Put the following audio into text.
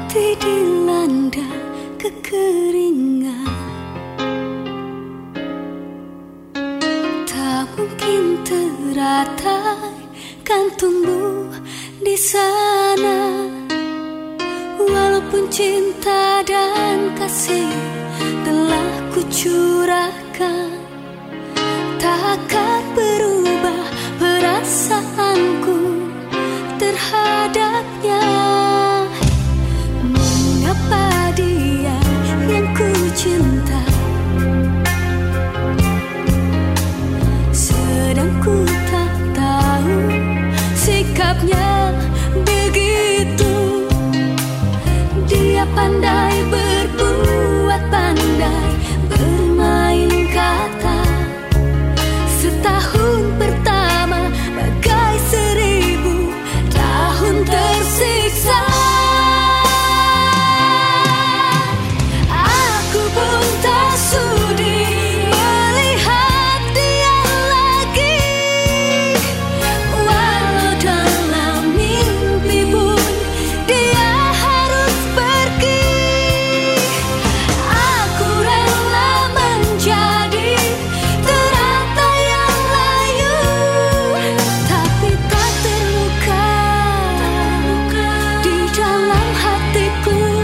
hati dilanda kekeringan. Tak mungkin teratai kan tumbuh di sana. Walaupun cinta dan kasih telah kucurahkan, takkan berubah perasaanku terhadapnya. Mengapa dia yang ku cinta, sedang ku tak tahu sikapnya begitu. Dia pandai berbuat, pandai bermain kata. Setahun pertama bagai 1000 tahun tersiksa. Aku pun tak sudi melihat dia lagi. Walau dalam mimpi pun dia harus pergi. Aku rela menjadi teratai yang layu, tapi tak terluka di dalam hatiku.